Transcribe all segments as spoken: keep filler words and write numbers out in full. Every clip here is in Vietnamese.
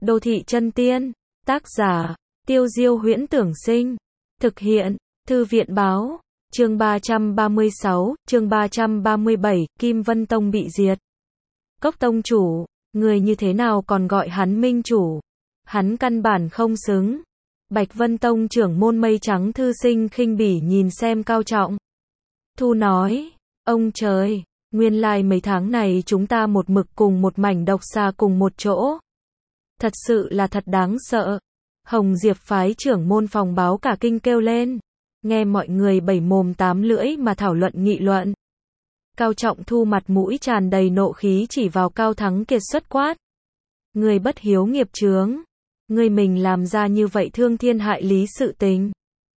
Đô thị chân tiên. Tác giả, Tiêu Diêu Huyễn Tưởng Sinh. Thực hiện, Thư viện Báo. Chương ba trăm ba mươi sáu, chương ba trăm ba mươi bảy, Kim Vân Tông bị diệt. Cốc tông chủ, người như thế nào còn gọi hắn minh chủ? Hắn căn bản không xứng. Bạch Vân Tông trưởng môn Mây Trắng thư sinh khinh bỉ nhìn xem Cao Trọng Thu nói, ông trời, nguyên lai mấy tháng này chúng ta một mực cùng một mảnh độc xà cùng một chỗ. Thật sự là thật đáng sợ. Hồng Diệp phái trưởng môn phòng báo cả kinh kêu lên. Nghe mọi người bảy mồm tám lưỡi mà thảo luận nghị luận. Cao Trọng Thu mặt mũi tràn đầy nộ khí chỉ vào Cao Thắng Kiệt xuất quát. Người bất hiếu nghiệp chướng. Người mình làm ra như vậy thương thiên hại lý sự tình.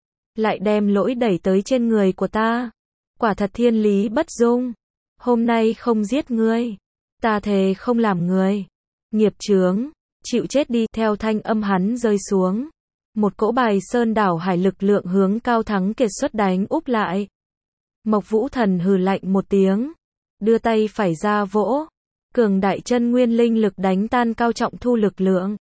Lại đem lỗi đẩy tới trên người của ta. Quả thật thiên lý bất dung. Hôm nay không giết ngươi. Ta thề không làm người. Nghiệp chướng. Chịu chết đi. Theo thanh âm hắn rơi xuống. Một cỗ bài sơn đảo hải lực lượng hướng Cao Thắng Kiệt xuất đánh úp lại. Mộc Vũ Thần hừ lạnh một tiếng. Đưa tay phải ra vỗ. Cường đại chân nguyên linh lực đánh tan Cao Trọng Thu lực lượng.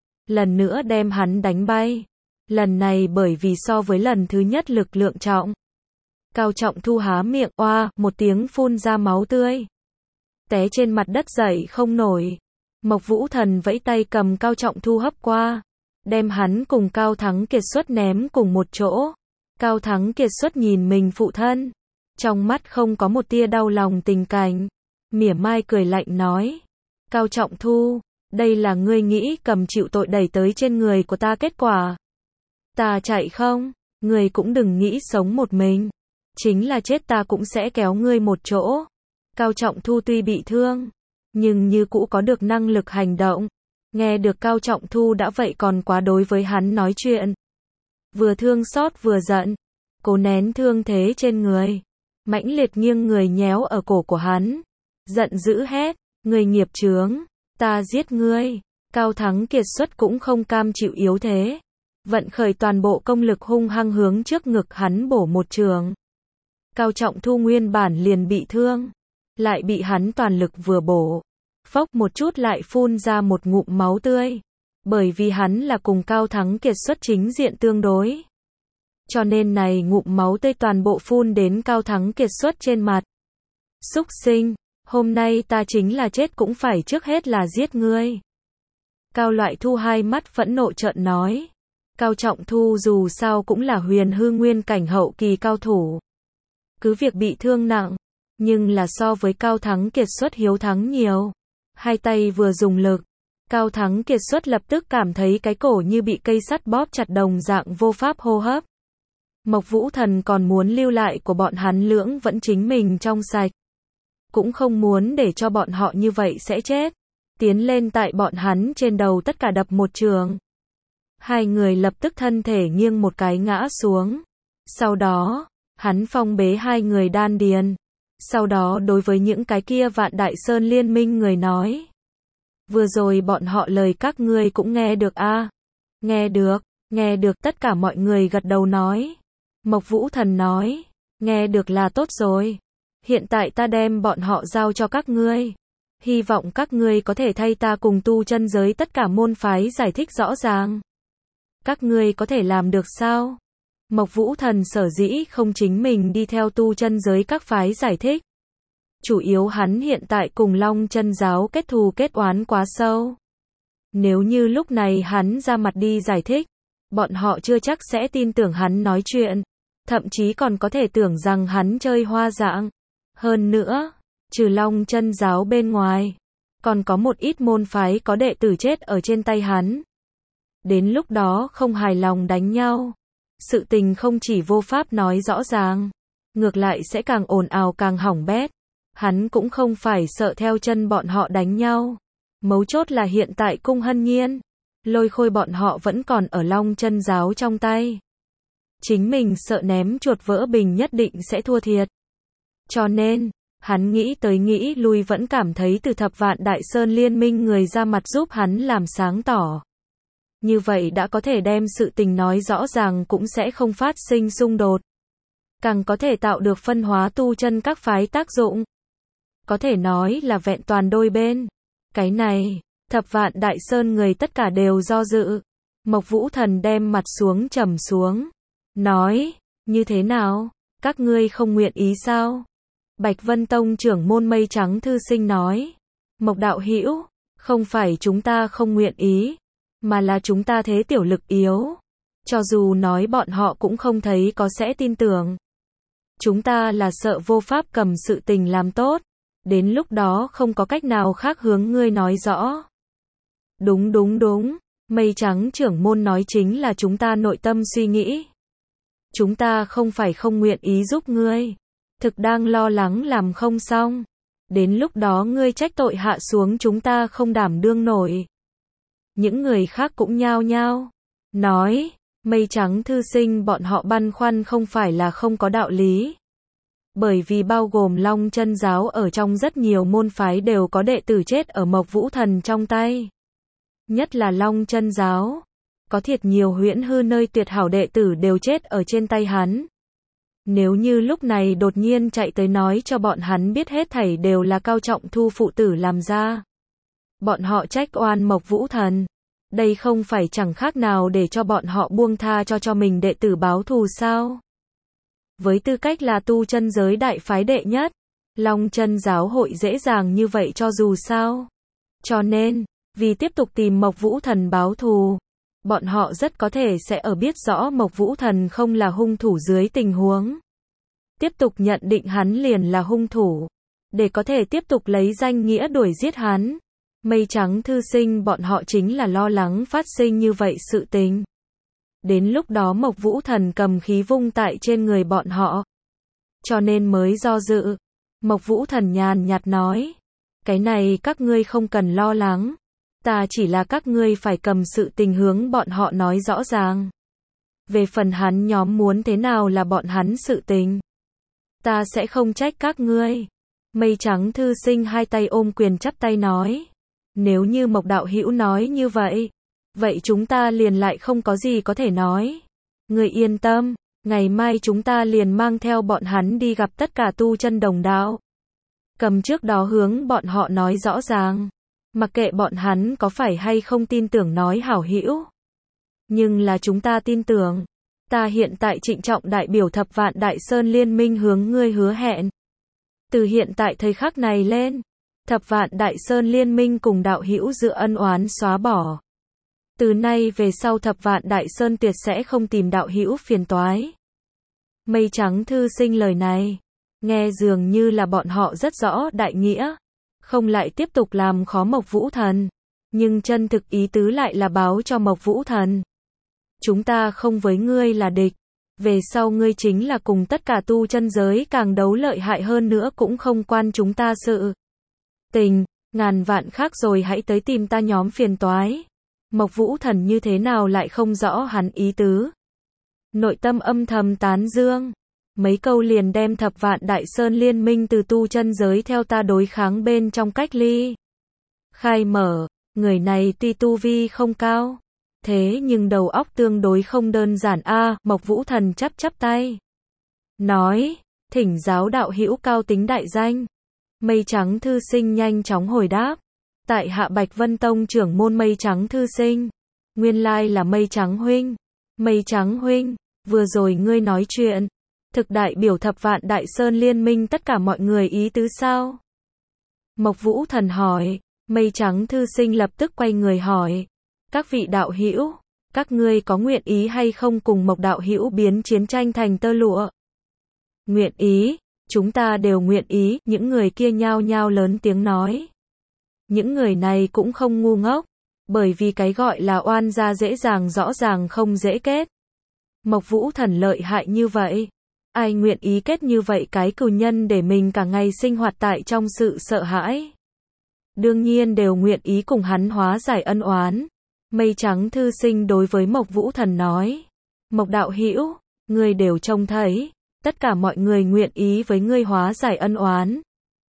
Lần nữa đem hắn đánh bay. Lần này bởi vì so với lần thứ nhất lực lượng trọng. Cao Trọng Thu há miệng oa, một tiếng phun ra máu tươi. Té trên mặt đất dậy không nổi. Mộc Vũ Thần vẫy tay cầm Cao Trọng Thu hấp qua. Đem hắn cùng Cao Thắng Kiệt xuất ném cùng một chỗ. Cao Thắng Kiệt xuất nhìn mình phụ thân. Trong mắt không có một tia đau lòng tình cảnh. Mỉa mai cười lạnh nói. Cao Trọng Thu, đây là ngươi nghĩ cầm chịu tội đẩy tới trên người của ta kết quả. Ta chạy không, ngươi cũng đừng nghĩ sống một mình. Chính là chết ta cũng sẽ kéo ngươi một chỗ. Cao Trọng Thu tuy bị thương, nhưng như cũ có được năng lực hành động. Nghe được Cao Trọng Thu đã vậy còn quá đối với hắn nói chuyện. Vừa thương xót vừa giận. Cố nén thương thế trên người. Mãnh liệt nghiêng người nhéo ở cổ của hắn. Giận dữ hét. Người nghiệp chướng. Ta giết ngươi. Cao Thắng Kiệt xuất cũng không cam chịu yếu thế. Vận khởi toàn bộ công lực hung hăng hướng trước ngực hắn bổ một trường. Cao Trọng Thu nguyên bản liền bị thương. Lại bị hắn toàn lực vừa bổ. Phốc một chút lại phun ra một ngụm máu tươi. Bởi vì hắn là cùng Cao Thắng Kiệt xuất chính diện tương đối. Cho nên này ngụm máu tươi toàn bộ phun đến Cao Thắng Kiệt xuất trên mặt. Súc sinh, hôm nay ta chính là chết cũng phải trước hết là giết ngươi. Cao Loại Thu hai mắt phẫn nộ trợn nói. Cao Trọng Thu dù sao cũng là huyền hư nguyên cảnh hậu kỳ cao thủ. Cứ việc bị thương nặng, nhưng là so với Cao Thắng Kiệt xuất hiếu thắng nhiều. Hai tay vừa dùng lực, Cao Thắng Kiệt xuất lập tức cảm thấy cái cổ như bị cây sắt bóp chặt đồng dạng vô pháp hô hấp. Mộc Vũ Thần còn muốn lưu lại của bọn hắn lưỡng vẫn chính mình trong sạch. Cũng không muốn để cho bọn họ như vậy sẽ chết. Tiến lên tại bọn hắn trên đầu tất cả đập một trường. Hai người lập tức thân thể nghiêng một cái ngã xuống. Sau đó, hắn phong bế hai người đan điền. Sau đó đối với những cái kia Vạn Đại Sơn liên minh người nói. Vừa rồi bọn họ lời các ngươi cũng nghe được a à? Nghe được, nghe được tất cả mọi người gật đầu nói. Mộc Vũ Thần nói. Nghe được là tốt rồi. Hiện tại ta đem bọn họ giao cho các ngươi. Hy vọng các ngươi có thể thay ta cùng tu chân giới tất cả môn phái giải thích rõ ràng. Các ngươi có thể làm được sao? Mộc Vũ Thần sở dĩ không chính mình đi theo tu chân giới các phái giải thích. Chủ yếu hắn hiện tại cùng Long Chân giáo kết thù kết oán quá sâu. Nếu như lúc này hắn ra mặt đi giải thích, bọn họ chưa chắc sẽ tin tưởng hắn nói chuyện. Thậm chí còn có thể tưởng rằng hắn chơi hoa dạng. Hơn nữa, trừ Long Chân giáo bên ngoài, còn có một ít môn phái có đệ tử chết ở trên tay hắn. Đến lúc đó không hài lòng đánh nhau. Sự tình không chỉ vô pháp nói rõ ràng, ngược lại sẽ càng ồn ào càng hỏng bét. Hắn cũng không phải sợ theo chân bọn họ đánh nhau. Mấu chốt là hiện tại Cung Hân Nhiên, Lôi Khôi bọn họ vẫn còn ở Long Chân giáo trong tay. Chính mình sợ ném chuột vỡ bình nhất định sẽ thua thiệt. Cho nên, hắn nghĩ tới nghĩ lui vẫn cảm thấy từ Thập Vạn Đại Sơn liên minh người ra mặt giúp hắn làm sáng tỏ. Như vậy đã có thể đem sự tình nói rõ ràng cũng sẽ không phát sinh xung đột. Càng có thể tạo được phân hóa tu chân các phái tác dụng. Có thể nói là vẹn toàn đôi bên. Cái này, Thập vạn Đại Sơn người tất cả đều do dự. Mộc Vũ Thần đem mặt xuống trầm xuống. Nói, như thế nào? Các ngươi không nguyện ý sao? Bạch Vân Tông trưởng môn Mây Trắng Thư Sinh nói. Mộc đạo hữu, không phải chúng ta không nguyện ý, mà là chúng ta thế tiểu lực yếu. Cho dù nói bọn họ cũng không thấy có sẽ tin tưởng. Chúng ta là sợ vô pháp cầm sự tình làm tốt. Đến lúc đó không có cách nào khác hướng ngươi nói rõ. Đúng đúng đúng, Mây Trắng trưởng môn nói chính là chúng ta nội tâm suy nghĩ. Chúng ta không phải không nguyện ý giúp ngươi. Thực đang lo lắng làm không xong. Đến lúc đó ngươi trách tội hạ xuống chúng ta không đảm đương nổi. Những người khác cũng nhao nhao. Nói, Mây Trắng Thư Sinh bọn họ băn khoăn không phải là không có đạo lý. Bởi vì bao gồm Long Chân Giáo ở trong rất nhiều môn phái đều có đệ tử chết ở Mộc Vũ Thần trong tay. Nhất là Long Chân Giáo. Có thiệt nhiều huyễn hư nơi tuyệt hảo đệ tử đều chết ở trên tay hắn. Nếu như lúc này đột nhiên chạy tới nói cho bọn hắn biết hết thảy đều là Cao Trọng Thu phụ tử làm ra. Bọn họ trách oan Mộc Vũ Thần. Đây không phải chẳng khác nào để cho bọn họ buông tha cho cho mình đệ tử báo thù sao? Với tư cách là tu chân giới đại phái đệ nhất, Long Chân Giáo hội dễ dàng như vậy cho dù sao. Cho nên, vì tiếp tục tìm Mộc Vũ Thần báo thù, bọn họ rất có thể sẽ ở biết rõ Mộc Vũ Thần không là hung thủ dưới tình huống. Tiếp tục nhận định hắn liền là hung thủ. Để có thể tiếp tục lấy danh nghĩa đuổi giết hắn. Mây Trắng Thư Sinh bọn họ chính là lo lắng phát sinh như vậy sự tình. Đến lúc đó Mộc Vũ Thần cầm khí vung tại trên người bọn họ. Cho nên mới do dự. Mộc Vũ Thần nhàn nhạt nói. Cái này các ngươi không cần lo lắng. Ta chỉ là các ngươi phải cầm sự tình hướng bọn họ nói rõ ràng. Về phần hắn nhóm muốn thế nào là bọn hắn sự tình. Ta sẽ không trách các ngươi. Mây Trắng Thư Sinh hai tay ôm quyền chắp tay nói. Nếu như Mộc đạo hữu nói như vậy, vậy chúng ta liền lại không có gì có thể nói. Ngươi yên tâm, ngày mai chúng ta liền mang theo bọn hắn đi gặp tất cả tu chân đồng đạo. Cầm trước đó hướng bọn họ nói rõ ràng. Mặc kệ bọn hắn có phải hay không tin tưởng nói hảo hữu. Nhưng là chúng ta tin tưởng. Ta hiện tại trịnh trọng đại biểu Thập Vạn Đại Sơn Liên minh hướng ngươi hứa hẹn. Từ hiện tại thời khắc này lên, Thập Vạn Đại Sơn Liên minh cùng đạo hữu dự ân oán xóa bỏ. Từ nay về sau Thập Vạn Đại Sơn tuyệt sẽ không tìm đạo hữu phiền toái. Mây Trắng Thư Sinh lời này, nghe dường như là bọn họ rất rõ đại nghĩa. Không lại tiếp tục làm khó Mộc Vũ Thần. Nhưng chân thực ý tứ lại là báo cho Mộc Vũ Thần. Chúng ta không với ngươi là địch. Về sau ngươi chính là cùng tất cả tu chân giới càng đấu lợi hại hơn nữa cũng không quan chúng ta sự tình. Ngàn vạn khác rồi hãy tới tìm ta nhóm phiền toái. Mộc Vũ Thần như thế nào lại không rõ hắn ý tứ. Nội tâm âm thầm tán dương. Mấy câu liền đem Thập Vạn Đại Sơn Liên minh từ tu chân giới theo ta đối kháng bên trong cách ly. Khai mở, người này tuy tu vi không cao. Thế nhưng đầu óc tương đối không đơn giản a à, Mộc Vũ Thần chắp chắp tay. Nói, thỉnh giáo đạo hữu cao tính đại danh. Mây Trắng Thư Sinh nhanh chóng hồi đáp. Tại hạ Bạch Vân Tông trưởng môn Mây Trắng Thư Sinh. Nguyên lai là Mây Trắng huynh. Mây Trắng huynh, vừa rồi ngươi nói chuyện. Thực đại biểu Thập Vạn Đại Sơn Liên minh tất cả mọi người ý tứ sao? Mộc Vũ Thần hỏi. Mây Trắng Thư Sinh lập tức quay người hỏi. Các vị đạo hữu, các ngươi có nguyện ý hay không cùng Mộc đạo hữu biến chiến tranh thành tơ lụa? Nguyện ý, chúng ta đều nguyện ý, những người kia nhao nhao lớn tiếng nói. Những người này cũng không ngu ngốc, bởi vì cái gọi là oan gia dễ dàng rõ ràng không dễ kết. Mộc Vũ Thần lợi hại như vậy, ai nguyện ý kết như vậy cái cừu nhân để mình cả ngày sinh hoạt tại trong sự sợ hãi. Đương nhiên đều nguyện ý cùng hắn hóa giải ân oán. Mây Trắng Thư Sinh đối với Mộc Vũ Thần nói. Mộc đạo hữu, ngươi đều trông thấy, tất cả mọi người nguyện ý với ngươi hóa giải ân oán.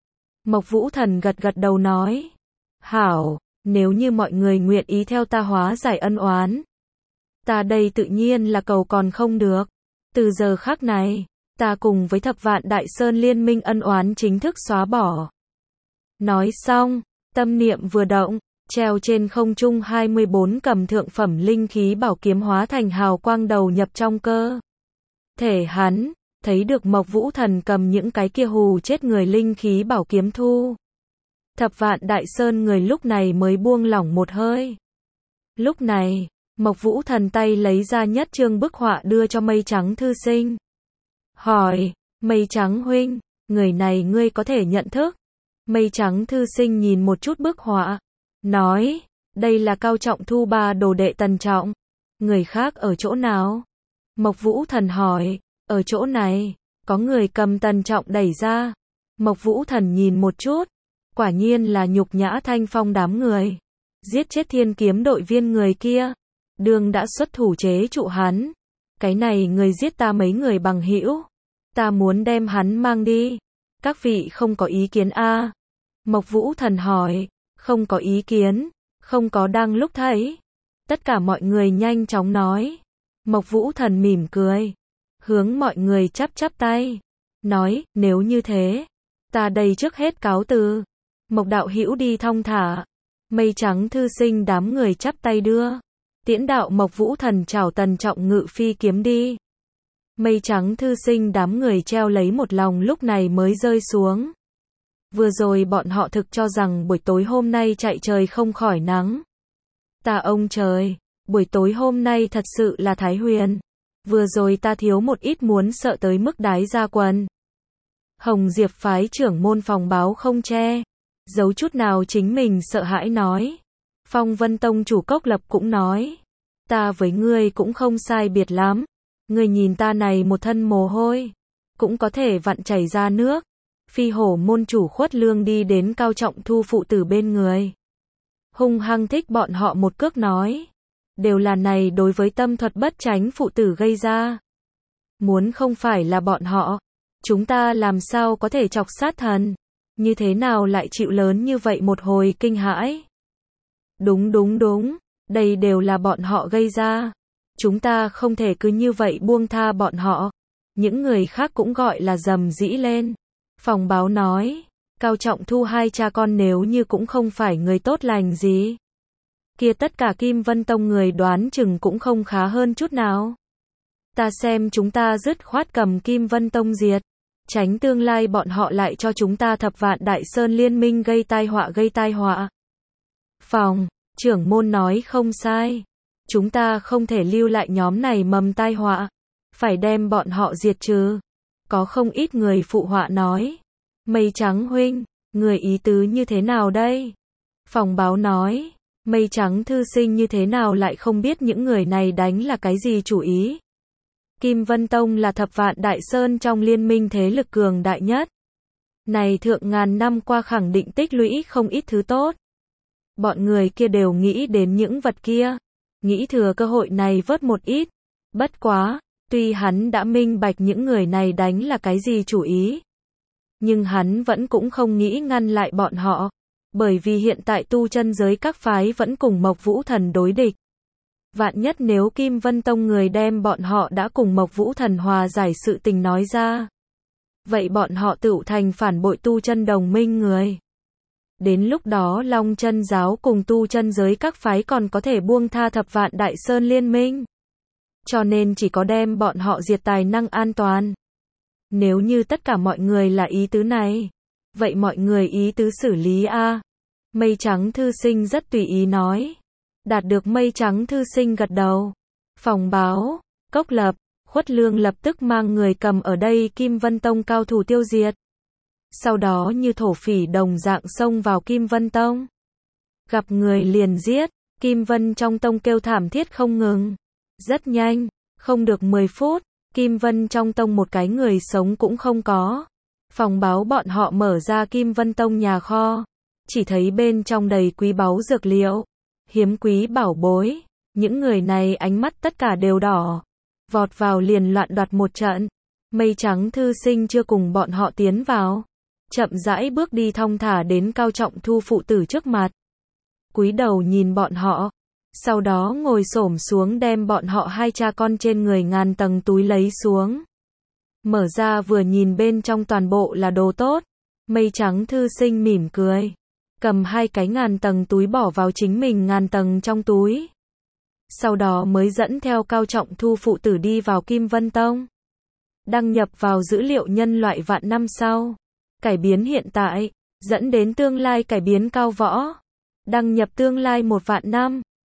Mộc Vũ Thần gật gật đầu nói. Hảo, nếu như mọi người nguyện ý theo ta hóa giải ân oán. Ta đây tự nhiên là cầu còn không được. Từ giờ khắc này, ta cùng với Thập Vạn Đại Sơn Liên minh ân oán chính thức xóa bỏ. Nói xong, tâm niệm vừa động, treo trên không trung hai mươi bốn cầm thượng phẩm linh khí bảo kiếm hóa thành hào quang đầu nhập trong cơ thể hắn, thấy được Mộc Vũ Thần cầm những cái kia hù chết người linh khí bảo kiếm thu. Thập Vạn Đại Sơn người lúc này mới buông lỏng một hơi. Lúc này, Mộc Vũ Thần tay lấy ra nhất chương bức họa đưa cho Mây Trắng thư sinh. Hỏi, Mây Trắng huynh, người này ngươi có thể nhận thức? Mây Trắng thư sinh nhìn một chút bức họa, nói, đây là Cao Trọng Thu ba đồ đệ Tần Trọng. Người khác ở chỗ nào? Mộc Vũ Thần hỏi, ở chỗ này, có người cầm Tần Trọng đẩy ra. Mộc Vũ Thần nhìn một chút, quả nhiên là Nhục Nhã Thanh Phong đám người. Giết chết Thiên Kiếm đội viên người kia, đường đã xuất thủ chế trụ hắn. Cái này người giết ta mấy người bằng hữu, ta muốn đem hắn mang đi. Các vị không có ý kiến a? À? Mộc Vũ Thần hỏi, không có ý kiến, không có đang lúc thấy. Tất cả mọi người nhanh chóng nói. Mộc Vũ Thần mỉm cười, hướng mọi người chắp chắp tay, nói, nếu như thế, ta đây trước hết cáo từ. Mộc đạo hữu đi thong thả. Mây Trắng thư sinh đám người chắp tay đưa. Tiễn đạo Mộc Vũ Thần chào Tần Trọng ngự phi kiếm đi. Mây Trắng thư sinh đám người treo lấy một lòng lúc này mới rơi xuống. Vừa rồi bọn họ thực cho rằng buổi tối hôm nay chạy trời không khỏi nắng. Ta ông trời, buổi tối hôm nay thật sự là Thái Huyền. Vừa rồi ta thiếu một ít muốn sợ tới mức đái ra quần. Hồng Diệp phái trưởng môn phòng báo không che giấu chút nào chính mình sợ hãi nói. Phong Vân Tông chủ Cốc Lập cũng nói, ta với ngươi cũng không sai biệt lắm. Ngươi nhìn ta này một thân mồ hôi, cũng có thể vặn chảy ra nước. Phi hổ môn chủ Khuất Lương đi đến Cao Trọng Thu phụ tử bên người, hung hăng thích bọn họ một cước nói, đều là này đối với tâm thuật bất tránh phụ tử gây ra. Muốn không phải là bọn họ, chúng ta làm sao có thể chọc sát thần, như thế nào lại chịu lớn như vậy một hồi kinh hãi. Đúng đúng đúng, đây đều là bọn họ gây ra. Chúng ta không thể cứ như vậy buông tha bọn họ. Những người khác cũng gọi là rầm rĩ lên. Phòng báo nói, Cao Trọng Thu hai cha con nếu như cũng không phải người tốt lành gì, kia tất cả Kim Vân Tông người đoán chừng cũng không khá hơn chút nào. Ta xem chúng ta dứt khoát cầm Kim Vân Tông diệt, tránh tương lai bọn họ lại cho chúng ta Thập Vạn Đại Sơn liên minh gây tai họa gây tai họa. Phòng trưởng môn nói không sai. Chúng ta không thể lưu lại nhóm này mầm tai họa, phải đem bọn họ diệt trừ. Có không ít người phụ họa nói, Mây Trắng huynh, người ý tứ như thế nào đây? Phòng báo nói, Mây Trắng thư sinh như thế nào lại không biết những người này đánh là cái gì chủ ý. Kim Vân Tông là Thập Vạn Đại Sơn trong liên minh thế lực cường đại nhất. Này thượng ngàn năm qua khẳng định tích lũy không ít thứ tốt. Bọn người kia đều nghĩ đến những vật kia, nghĩ thừa cơ hội này vớt một ít. Bất quá, tuy hắn đã minh bạch những người này đánh là cái gì chủ ý, nhưng hắn vẫn cũng không nghĩ ngăn lại bọn họ, bởi vì hiện tại tu chân giới các phái vẫn cùng Mộc Vũ Thần đối địch. Vạn nhất nếu Kim Vân Tông người đem bọn họ đã cùng Mộc Vũ Thần hòa giải sự tình nói ra, vậy bọn họ tựu thành phản bội tu chân đồng minh người. Đến lúc đó Long Chân giáo cùng tu chân giới các phái còn có thể buông tha Thập Vạn Đại Sơn liên minh. Cho nên chỉ có đem bọn họ diệt tài năng an toàn. Nếu như tất cả mọi người là ý tứ này, vậy mọi người ý tứ xử lý a? Mây Trắng thư sinh rất tùy ý nói. Đạt được Mây Trắng thư sinh gật đầu. Phòng báo, Cốc Lập, Khuất Lương lập tức mang người cầm ở đây Kim Vân Tông cao thủ tiêu diệt. Sau đó như thổ phỉ đồng dạng xông vào Kim Vân Tông. Gặp người liền giết, Kim Vân trong tông kêu thảm thiết không ngừng. Rất nhanh, không được mười phút, Kim Vân trong tông một cái người sống cũng không có. Phòng báo bọn họ mở ra Kim Vân Tông nhà kho, chỉ thấy bên trong đầy quý báu dược liệu, hiếm quý bảo bối. Những người này ánh mắt tất cả đều đỏ, vọt vào liền loạn đoạt một trận. Mây Trắng thư sinh chưa cùng bọn họ tiến vào, chậm rãi bước đi thong thả đến Cao Trọng Thu phụ tử trước mặt, cúi đầu nhìn bọn họ, sau đó ngồi xổm xuống đem bọn họ hai cha con trên người ngàn tầng túi lấy xuống. Mở ra vừa nhìn bên trong toàn bộ là đồ tốt. Mây Trắng thư sinh mỉm cười, cầm hai cái ngàn tầng túi bỏ vào chính mình ngàn tầng trong túi. Sau đó mới dẫn theo Cao Trọng Thu phụ tử đi vào Kim Vân Tông. Đăng nhập vào dữ liệu nhân loại vạn năm sau. Cải biến hiện tại, dẫn đến tương lai cải biến cao võ. Đăng nhập tương lai một vạn năm.